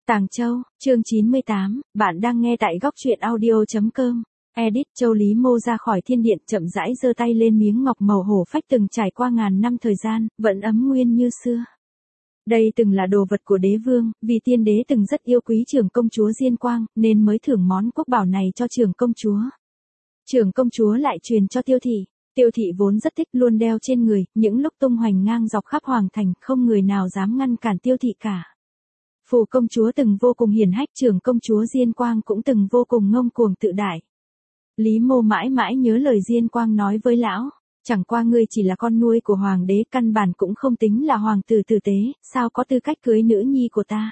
Tàng Châu, chương 98, bạn đang nghe tại góc truyện audio.com. Edit Châu Lý Mô ra khỏi thiên điện chậm rãi giơ tay lên miếng ngọc màu hổ phách từng trải qua ngàn năm thời gian, vẫn ấm nguyên như xưa. Đây từng là đồ vật của đế vương, vì tiên đế từng rất yêu quý trưởng công chúa Diên Quang, nên mới thưởng món quốc bảo này cho trưởng công chúa. Trưởng công chúa lại truyền cho Tiêu thị. Tiêu thị vốn rất thích luôn đeo trên người, những lúc tung hoành ngang dọc khắp hoàng thành, không người nào dám ngăn cản Tiêu thị cả. Phù công chúa từng vô cùng hiền hách, trưởng công chúa Diên Quang cũng từng vô cùng ngông cuồng tự đại. Lý Mô mãi mãi nhớ lời Diên Quang nói với lão, chẳng qua ngươi chỉ là con nuôi của hoàng đế, căn bản cũng không tính là hoàng tử tử tế, sao có tư cách cưới nữ nhi của ta.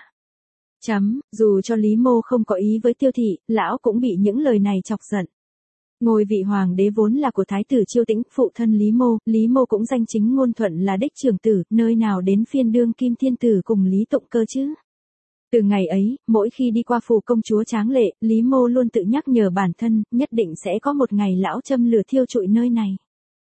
Dù cho Lý Mô không có ý với Tiêu thị, lão cũng bị những lời này chọc giận. Ngôi vị hoàng đế vốn là của thái tử Chiêu Tĩnh, phụ thân Lý Mô cũng danh chính ngôn thuận là đích trưởng tử, nơi nào đến phiên đương kim thiên tử cùng Lý Tụng cơ chứ. Từ ngày ấy, mỗi khi đi qua phủ công chúa tráng lệ, Lý Mô luôn tự nhắc nhở bản thân, nhất định sẽ có một ngày lão châm lửa thiêu trụi nơi này.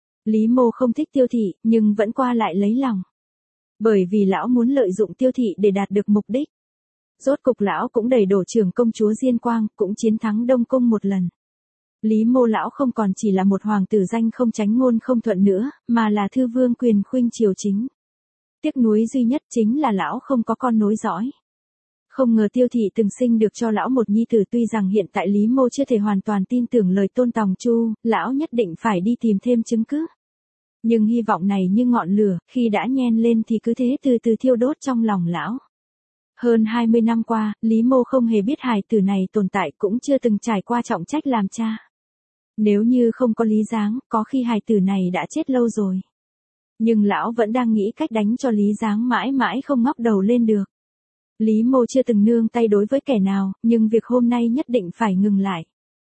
Lý Mô không thích Tiêu thị, nhưng vẫn qua lại lấy lòng. Bởi vì lão muốn lợi dụng Tiêu thị để đạt được mục đích. Rốt cục lão cũng đẩy đổ trưởng công chúa Diên Quang, cũng chiến thắng Đông Cung một lần. Lý Mô lão không còn chỉ là một hoàng tử danh không tránh ngôn không thuận nữa, mà là thư vương quyền khuynh triều chính. Tiếc nuối duy nhất chính là lão không có con nối dõi. Không ngờ Tiêu thị từng sinh được cho lão một nhi tử, tuy rằng hiện tại Lý Mô chưa thể hoàn toàn tin tưởng lời Tôn Tòng Chu, lão nhất định phải đi tìm thêm chứng cứ. Nhưng hy vọng này như ngọn lửa, khi đã nhen lên thì cứ thế từ từ thiêu đốt trong lòng lão. Hơn 20 năm qua, Lý Mô không hề biết hài tử này tồn tại, cũng chưa từng trải qua trọng trách làm cha. Nếu như không có Lý Giáng, có khi hài tử này đã chết lâu rồi. Nhưng lão vẫn đang nghĩ cách đánh cho Lý Giáng mãi mãi không ngóc đầu lên được. Lý Mô chưa từng nương tay đối với kẻ nào, nhưng việc hôm nay nhất định phải ngừng lại.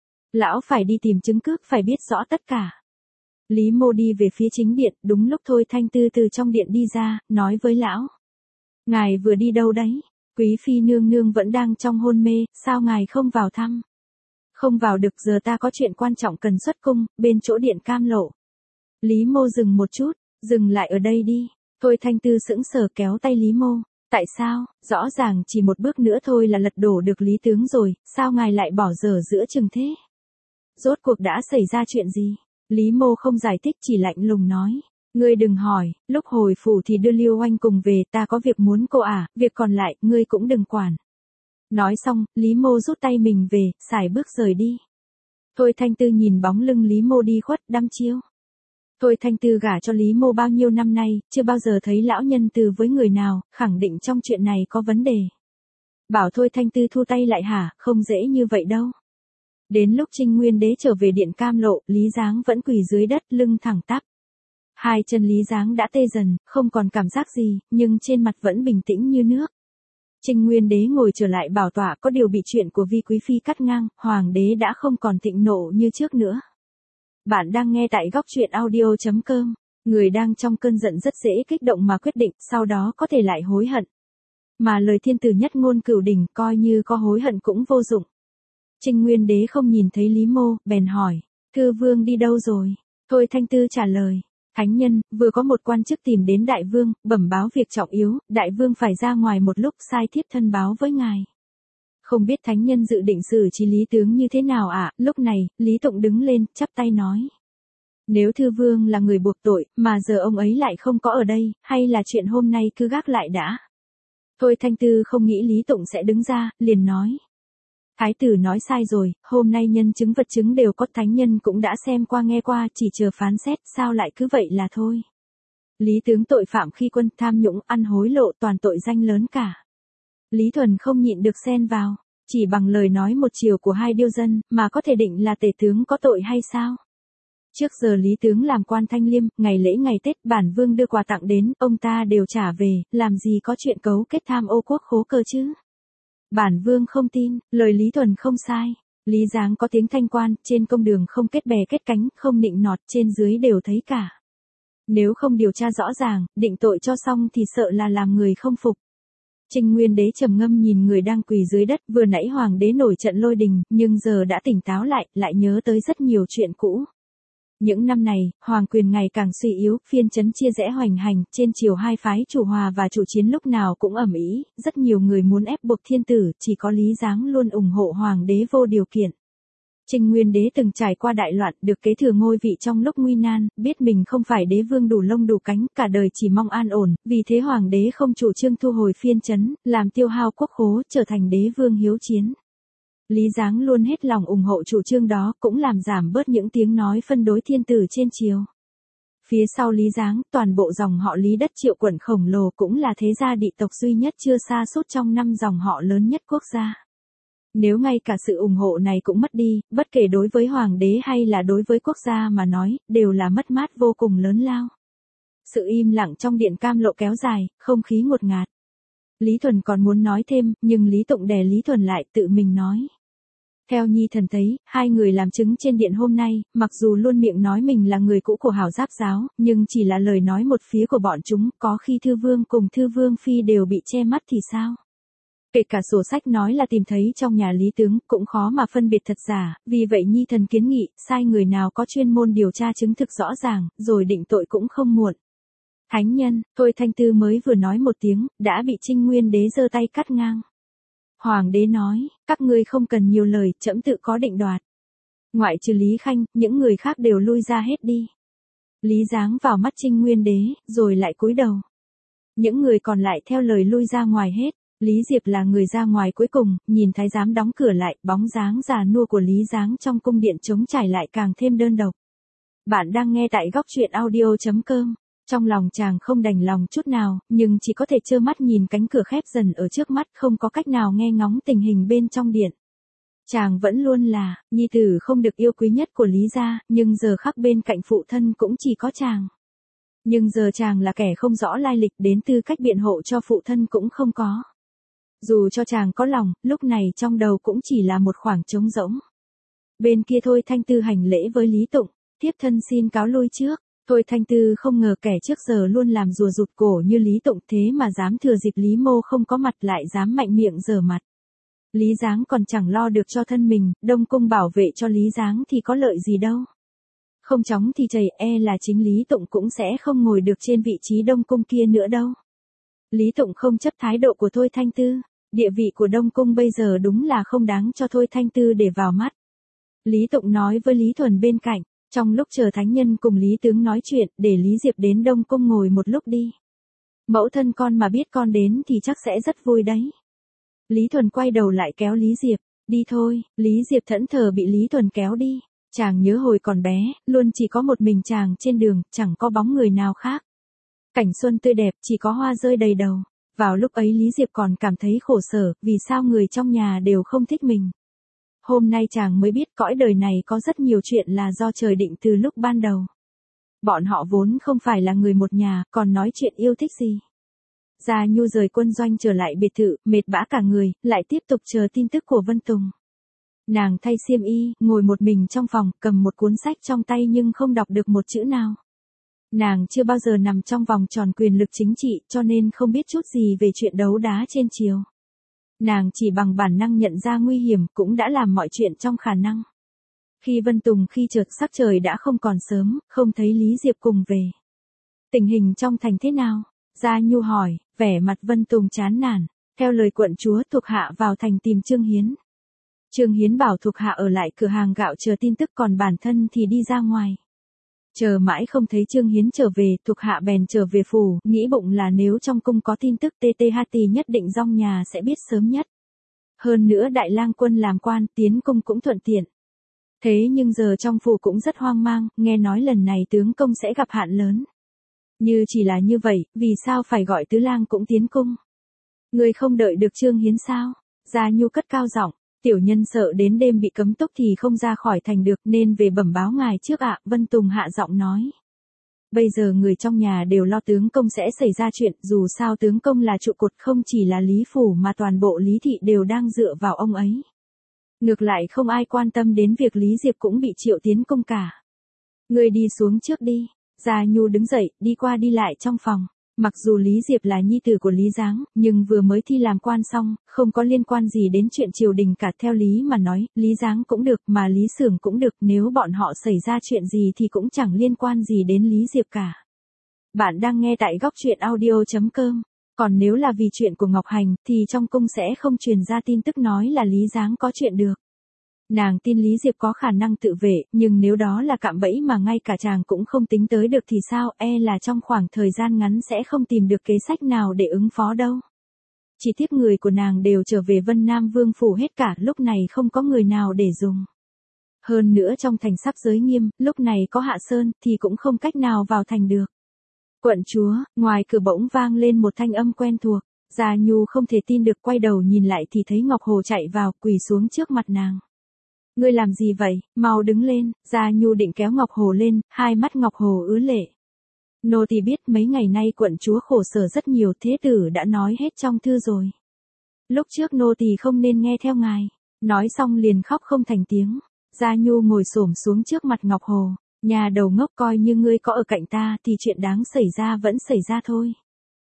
Lão phải đi tìm chứng cứ, phải biết rõ tất cả. Lý Mô đi về phía chính điện, đúng lúc Thôi Thanh Tư từ trong điện đi ra, nói với lão. Ngài vừa đi đâu đấy? Quý phi nương nương vẫn đang trong hôn mê, sao ngài không vào thăm? Không vào được, giờ ta có chuyện quan trọng cần xuất cung, bên chỗ điện Cam Lộ. Lý Mô dừng một chút, dừng lại ở đây đi. Thôi Thanh Tư sững sờ kéo tay Lý Mô. Tại sao, rõ ràng chỉ một bước nữa thôi là lật đổ được Lý tướng rồi, sao ngài lại bỏ dở giữa chừng thế? Rốt cuộc đã xảy ra chuyện gì? Lý Mô không giải thích, chỉ lạnh lùng nói. Ngươi đừng hỏi, lúc hồi phủ thì đưa Liêu Oanh cùng về, ta có việc muốn cô việc còn lại, ngươi cũng đừng quản. Nói xong, Lý Mô rút tay mình về, sải bước rời đi. Thôi Thanh Tư nhìn bóng lưng Lý Mô đi khuất, đăm chiêu. Thôi Thanh Tư gả cho Lý Mô bao nhiêu năm nay, chưa bao giờ thấy lão nhân từ với người nào, khẳng định trong chuyện này có vấn đề. Bảo Thôi Thanh Tư thu tay lại hả, không dễ như vậy đâu. Đến lúc Trinh Nguyên Đế trở về điện Cam Lộ, Lý Giáng vẫn quỳ dưới đất, lưng thẳng tắp. Hai chân Lý Giáng đã tê dần, không còn cảm giác gì, nhưng trên mặt vẫn bình tĩnh như nước. Trinh Nguyên Đế ngồi trở lại bảo tọa, có điều bị chuyện của Vi Quý Phi cắt ngang, hoàng đế đã không còn thịnh nộ như trước nữa. Bạn đang nghe tại góc truyện audio.com. Người đang trong cơn giận rất dễ kích động mà quyết định, sau đó có thể lại hối hận. Mà lời thiên tử nhất ngôn cửu đỉnh, coi như có hối hận cũng vô dụng. Trinh Nguyên Đế không nhìn thấy Lý Mô, bèn hỏi, thư vương đi đâu rồi? Thôi Thanh Tư trả lời, thánh nhân, vừa có một quan chức tìm đến đại vương, bẩm báo việc trọng yếu, đại vương phải ra ngoài một lúc, sai thiếp thân báo với ngài. Không biết thánh nhân dự định xử trí Lý tướng như thế nào ạ? Lúc này, Lý Tụng đứng lên, chắp tay nói. Nếu thư vương là người buộc tội, mà giờ ông ấy lại không có ở đây, hay là chuyện hôm nay cứ gác lại đã? Thôi Thanh Tư không nghĩ Lý Tụng sẽ đứng ra, liền nói. Thái tử nói sai rồi, hôm nay nhân chứng vật chứng đều có, thánh nhân cũng đã xem qua nghe qua, chỉ chờ phán xét, sao lại cứ vậy là thôi. Lý tướng tội phạm khi quân, tham nhũng, ăn hối lộ, toàn tội danh lớn cả. Lý Thuần không nhịn được xen vào, chỉ bằng lời nói một chiều của hai điêu dân, mà có thể định là tể tướng có tội hay sao? Trước giờ Lý tướng làm quan Thanh Liêm, ngày lễ ngày Tết bản vương đưa quà tặng đến, ông ta đều trả về, làm gì có chuyện cấu kết tham ô quốc khố cơ chứ? Bản vương không tin, lời Lý Thuần không sai. Lý Giáng có tiếng thanh quan, trên công đường không kết bè kết cánh, không nịnh nọt, trên dưới đều thấy cả. Nếu không điều tra rõ ràng, định tội cho xong thì sợ là làm người không phục. Trinh Nguyên Đế trầm ngâm nhìn người đang quỳ dưới đất, vừa nãy hoàng đế nổi trận lôi đình, nhưng giờ đã tỉnh táo lại nhớ tới rất nhiều chuyện cũ. Những năm này, hoàng quyền ngày càng suy yếu, phiên trấn chia rẽ hoành hành, trên chiều hai phái chủ hòa và chủ chiến lúc nào cũng ầm ĩ, rất nhiều người muốn ép buộc thiên tử, chỉ có Lý Giáng luôn ủng hộ hoàng đế vô điều kiện. Trinh Nguyên Đế từng trải qua đại loạn, được kế thừa ngôi vị trong lúc nguy nan, biết mình không phải đế vương đủ lông đủ cánh, cả đời chỉ mong an ổn, vì thế hoàng đế không chủ trương thu hồi phiên trấn, làm tiêu hao quốc khố, trở thành đế vương hiếu chiến. Lý Giáng luôn hết lòng ủng hộ chủ trương đó, cũng làm giảm bớt những tiếng nói phân đối thiên tử trên triều. Phía sau Lý Giáng, toàn bộ dòng họ Lý đất Triệu quận khổng lồ cũng là thế gia đị tộc duy nhất chưa sa sút trong 5 dòng họ lớn nhất quốc gia. Nếu ngay cả sự ủng hộ này cũng mất đi, bất kể đối với hoàng đế hay là đối với quốc gia mà nói, đều là mất mát vô cùng lớn lao. Sự im lặng trong điện cam lộ kéo dài, không khí ngột ngạt. Lý Thuần còn muốn nói thêm, nhưng Lý Tụng đè Lý Thuần lại, tự mình nói. Theo Nhi thần thấy, hai người làm chứng trên điện hôm nay, mặc dù luôn miệng nói mình là người cũ của Hảo Giáp giáo, nhưng chỉ là lời nói một phía của bọn chúng, có khi Thư Vương cùng Thư Vương Phi đều bị che mắt thì sao? Kể cả sổ sách nói là tìm thấy trong nhà Lý tướng, cũng khó mà phân biệt thật giả, vì vậy Nhi thần kiến nghị, sai người nào có chuyên môn điều tra chứng thực rõ ràng, rồi định tội cũng không muộn. Thánh nhân, Thôi Thanh Tư mới vừa nói một tiếng, đã bị Trinh Nguyên Đế giơ tay cắt ngang. Hoàng đế nói, các ngươi không cần nhiều lời, trẫm tự có định đoạt. Ngoại trừ Lý Khanh, những người khác đều lui ra hết đi. Lý Giáng vào mắt Trinh Nguyên Đế, rồi lại cúi đầu. Những người còn lại theo lời lui ra ngoài hết. Lý Diệp là người ra ngoài cuối cùng, nhìn thái giám đóng cửa lại, bóng dáng già nua của Lý Giáng trong cung điện trống trải lại càng thêm đơn độc. Bạn đang nghe tại góc truyện audio.com. Trong lòng chàng không đành lòng chút nào, nhưng chỉ có thể trơ mắt nhìn cánh cửa khép dần ở trước mắt, không có cách nào nghe ngóng tình hình bên trong điện. Chàng vẫn luôn là nhi tử không được yêu quý nhất của Lý gia, nhưng giờ khắc bên cạnh phụ thân cũng chỉ có chàng. Nhưng giờ chàng là kẻ không rõ lai lịch, đến tư cách biện hộ cho phụ thân cũng không có. Dù cho chàng có lòng, lúc này trong đầu cũng chỉ là một khoảng trống rỗng. Bên kia Thôi Thanh Tư hành lễ với Lý Tụng, thiếp thân xin cáo lui trước. Thôi Thanh Tư không ngờ kẻ trước giờ luôn làm rùa rụt cổ như Lý Tụng thế mà dám thừa dịp Lý Mô không có mặt lại dám mạnh miệng giở mặt. Lý Giáng còn chẳng lo được cho thân mình, Đông Cung bảo vệ cho Lý Giáng thì có lợi gì đâu. Không chóng thì chảy, là chính Lý Tụng cũng sẽ không ngồi được trên vị trí Đông Cung kia nữa đâu. Lý Tụng không chấp thái độ của Thôi Thanh Tư, địa vị của Đông Cung bây giờ đúng là không đáng cho Thôi Thanh Tư để vào mắt. Lý Tụng nói với Lý Thuần bên cạnh, trong lúc chờ thánh nhân cùng Lý tướng nói chuyện, để Lý Diệp đến Đông Cung ngồi một lúc đi. Mẫu thân con mà biết con đến thì chắc sẽ rất vui đấy. Lý Thuần quay đầu lại kéo Lý Diệp, đi thôi. Lý Diệp thẫn thờ bị Lý Thuần kéo đi. Chàng nhớ hồi còn bé, luôn chỉ có một mình chàng trên đường, chẳng có bóng người nào khác. Cảnh xuân tươi đẹp, chỉ có hoa rơi đầy đầu. Vào lúc ấy Lý Diệp còn cảm thấy khổ sở, vì sao người trong nhà đều không thích mình. Hôm nay chàng mới biết cõi đời này có rất nhiều chuyện là do trời định từ lúc ban đầu. Bọn họ vốn không phải là người một nhà, còn nói chuyện yêu thích gì. Gia Nhu rời quân doanh trở lại biệt thự, mệt bã cả người, lại tiếp tục chờ tin tức của Vân Tùng. Nàng thay xiêm y, ngồi một mình trong phòng, cầm một cuốn sách trong tay nhưng không đọc được một chữ nào. Nàng chưa bao giờ nằm trong vòng tròn quyền lực chính trị, cho nên không biết chút gì về chuyện đấu đá trên triều. Nàng chỉ bằng bản năng nhận ra nguy hiểm, cũng đã làm mọi chuyện trong khả năng. Khi Vân Tùng khi chợt sắc trời đã không còn sớm, không thấy Lý Diệp cùng về. Tình hình trong thành thế nào? Gia Nhu hỏi, vẻ mặt Vân Tùng chán nản. Theo lời quận chúa, thuộc hạ vào thành tìm Trương Hiến. Trương Hiến bảo thuộc hạ ở lại cửa hàng gạo chờ tin tức, còn bản thân thì đi ra ngoài. Chờ mãi không thấy Trương Hiến trở về, thuộc hạ bèn trở về phủ, nghĩ bụng là nếu trong cung có tin tức TTHT nhất định dòng nhà sẽ biết sớm nhất. Hơn nữa Đại Lang Quân làm quan, tiến cung cũng thuận tiện. Thế nhưng giờ trong phủ cũng rất hoang mang, nghe nói lần này tướng công sẽ gặp hạn lớn. Như chỉ là như vậy, vì sao phải gọi tứ lang cũng tiến cung? Người không đợi được Trương Hiến sao? Gia Nhu cất cao giọng, tiểu nhân sợ đến đêm bị cấm túc thì không ra khỏi thành được nên về bẩm báo ngài trước ạ. Vân Tùng hạ giọng nói. Bây giờ người trong nhà đều lo tướng công sẽ xảy ra chuyện, dù sao tướng công là trụ cột, không chỉ là Lý Phủ mà toàn bộ Lý Thị đều đang dựa vào ông ấy. Ngược lại không ai quan tâm đến việc Lý Diệp cũng bị triệu tiến cung cả. Người đi xuống trước đi. Gia Nhu đứng dậy, đi qua đi lại trong phòng. Mặc dù Lý Diệp là nhi tử của Lý Giáng, nhưng vừa mới thi làm quan xong, không có liên quan gì đến chuyện triều đình cả. Theo lý mà nói, Lý Giáng cũng được mà Lý Xưởng cũng được, nếu bọn họ xảy ra chuyện gì thì cũng chẳng liên quan gì đến Lý Diệp cả. Bạn đang nghe tại góc truyện audio.com. Còn nếu là vì chuyện của Ngọc Hành, thì trong cung sẽ không truyền ra tin tức nói là Lý Giáng có chuyện được. Nàng tin Lý Diệp có khả năng tự vệ, nhưng nếu đó là cạm bẫy mà ngay cả chàng cũng không tính tới được thì sao, là trong khoảng thời gian ngắn sẽ không tìm được kế sách nào để ứng phó đâu. Chỉ tiếc người của nàng đều trở về Vân Nam Vương phủ hết cả, lúc này không có người nào để dùng. Hơn nữa trong thành sắp giới nghiêm, lúc này có Hạ Sơn thì cũng không cách nào vào thành được. Quận chúa, ngoài cửa bỗng vang lên một thanh âm quen thuộc. Gia Nhu không thể tin được, quay đầu nhìn lại thì thấy Ngọc Hồ chạy vào, quỳ xuống trước mặt nàng. Ngươi làm gì vậy, mau đứng lên. Gia Nhu định kéo Ngọc Hồ lên, hai mắt Ngọc Hồ ứa lệ. Nô tỳ biết mấy ngày nay quận chúa khổ sở rất nhiều, thế tử đã nói hết trong thư rồi. Lúc trước nô tỳ không nên nghe theo ngài. Nói xong liền khóc không thành tiếng. Gia Nhu ngồi xổm xuống trước mặt Ngọc Hồ. Nhà đầu ngốc, coi như ngươi có ở cạnh ta thì chuyện đáng xảy ra vẫn xảy ra thôi.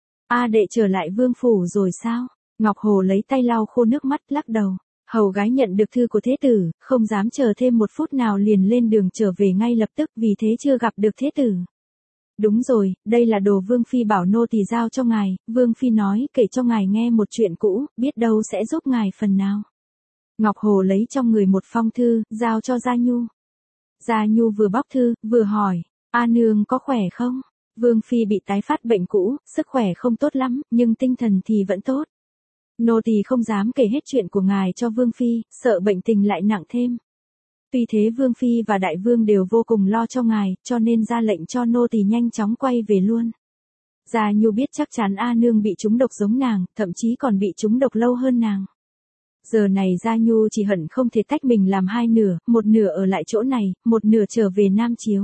Đệ trở lại vương phủ rồi sao? Ngọc Hồ lấy tay lau khô nước mắt, lắc đầu. Hầu gái nhận được thư của thế tử, không dám chờ thêm một phút nào liền lên đường trở về ngay lập tức, vì thế chưa gặp được thế tử. Đúng rồi, đây là đồ Vương Phi bảo nô tỳ giao cho ngài, Vương Phi nói kể cho ngài nghe một chuyện cũ, biết đâu sẽ giúp ngài phần nào. Ngọc Hồ lấy trong người một phong thư, giao cho Gia Nhu. Gia Nhu vừa bóc thư, vừa hỏi, A nương có khỏe không? Vương Phi bị tái phát bệnh cũ, sức khỏe không tốt lắm, nhưng tinh thần thì vẫn tốt. Nô tỳ không dám kể hết chuyện của ngài cho Vương Phi, sợ bệnh tình lại nặng thêm. Tuy thế Vương Phi và Đại Vương đều vô cùng lo cho ngài, cho nên ra lệnh cho nô tỳ nhanh chóng quay về luôn. Gia Nhu biết chắc chắn A nương bị trúng độc giống nàng, thậm chí còn bị trúng độc lâu hơn nàng. Giờ này Gia Nhu chỉ hận không thể tách mình làm hai nửa, một nửa ở lại chỗ này, một nửa trở về Nam Chiếu.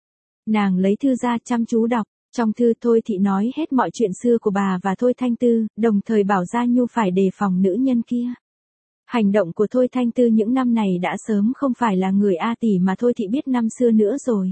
Nàng lấy thư ra chăm chú đọc, trong thư Thôi Thị nói hết mọi chuyện xưa của bà và Thôi Thanh Tư, đồng thời bảo Gia Nhu phải đề phòng nữ nhân kia. Hành động của Thôi Thanh Tư những năm này đã sớm không phải là người A tỷ mà Thôi Thị biết năm xưa nữa rồi.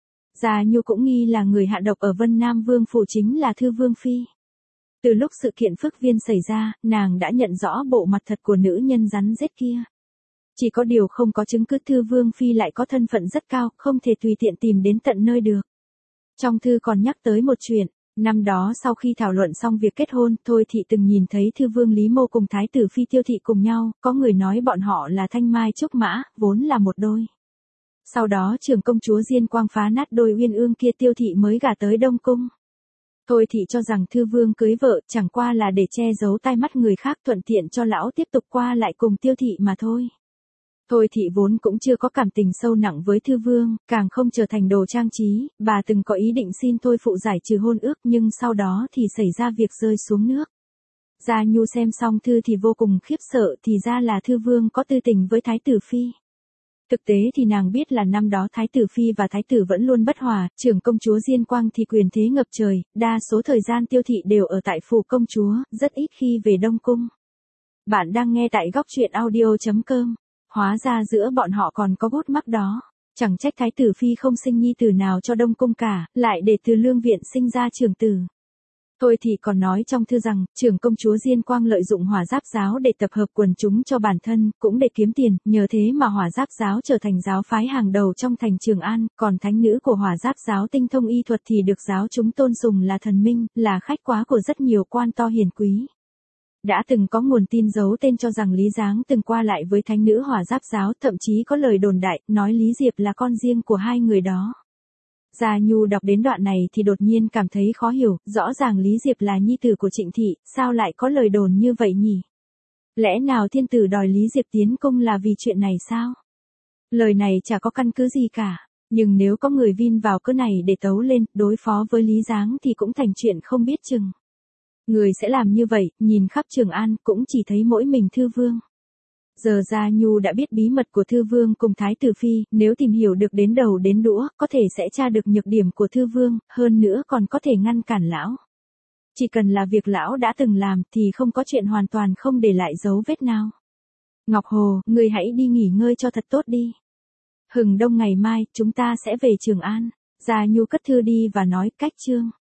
Gia Nhu cũng nghi là người hạ độc ở Vân Nam Vương phủ chính là Thư Vương Phi. Từ lúc sự kiện Phước Viên xảy ra, nàng đã nhận rõ bộ mặt thật của nữ nhân rắn rết kia. Chỉ có điều không có chứng cứ Thư Vương Phi lại có thân phận rất cao, không thể tùy tiện tìm đến tận nơi được. Trong thư còn nhắc tới một chuyện, năm đó sau khi thảo luận xong việc kết hôn, Thôi Thị từng nhìn thấy Thư Vương Lý Mô cùng Thái tử Phi Tiêu Thị cùng nhau, có người nói bọn họ là thanh mai trúc mã, vốn là một đôi. Sau đó trưởng công chúa Diên Quang phá nát đôi uyên ương kia, Tiêu Thị mới gả tới Đông Cung. Thôi Thị cho rằng Thư Vương cưới vợ chẳng qua là để che giấu tai mắt người khác, thuận tiện cho lão tiếp tục qua lại cùng Tiêu Thị mà thôi. Thôi Thị vốn cũng chưa có cảm tình sâu nặng với Thư Vương, càng không trở thành đồ trang trí, bà từng có ý định xin Thôi phụ giải trừ hôn ước, nhưng sau đó thì xảy ra việc rơi xuống nước. Gia Nhu xem xong thư thì vô cùng khiếp sợ, thì ra là Thư Vương có tư tình với Thái tử Phi. Thực tế thì nàng biết là năm đó Thái tử Phi và Thái tử vẫn luôn bất hòa, trưởng công chúa Diên Quang thì quyền thế ngập trời, đa số thời gian Tiêu Thị đều ở tại phủ công chúa, rất ít khi về Đông Cung. Bạn đang nghe tại góc truyện audio.com. Hóa ra giữa bọn họ còn có gút mắc đó. Chẳng trách Thái tử Phi không sinh nhi tử nào cho Đông Cung cả, lại để từ lương viện sinh ra trưởng tử. Thôi thì còn nói trong thư rằng, trưởng công chúa Diên Quang lợi dụng Hỏa Giáp giáo để tập hợp quần chúng cho bản thân, cũng để kiếm tiền, nhờ thế mà Hỏa Giáp giáo trở thành giáo phái hàng đầu trong thành Trường An, còn thánh nữ của Hỏa Giáp giáo tinh thông y thuật thì được giáo chúng tôn sùng là thần minh, là khách quá của rất nhiều quan to hiền quý. Đã từng có nguồn tin giấu tên cho rằng Lý Giáng từng qua lại với thánh nữ Hỏa Giáp giáo, thậm chí có lời đồn đại, nói Lý Diệp là con riêng của hai người đó. Gia Nhu đọc đến đoạn này thì đột nhiên cảm thấy khó hiểu, rõ ràng Lý Diệp là nhi tử của Trịnh Thị, sao lại có lời đồn như vậy nhỉ? Lẽ nào thiên tử đòi Lý Diệp tiến cung là vì chuyện này sao? Lời này chả có căn cứ gì cả, nhưng nếu có người vin vào cớ này để tấu lên, đối phó với Lý Giáng thì cũng thành chuyện không biết chừng. Người sẽ làm như vậy, nhìn khắp Trường An cũng chỉ thấy mỗi mình Thư Vương. Giờ Gia Nhu đã biết bí mật của Thư Vương cùng Thái tử Phi, nếu tìm hiểu được đến đầu đến đũa, có thể sẽ tra được nhược điểm của Thư Vương, hơn nữa còn có thể ngăn cản lão. Chỉ cần là việc lão đã từng làm thì không có chuyện hoàn toàn không để lại dấu vết nào. Ngọc Hồ, người hãy đi nghỉ ngơi cho thật tốt đi. Hừng đông ngày mai, chúng ta sẽ về Trường An. Gia Nhu cất thư đi và nói, cách chương.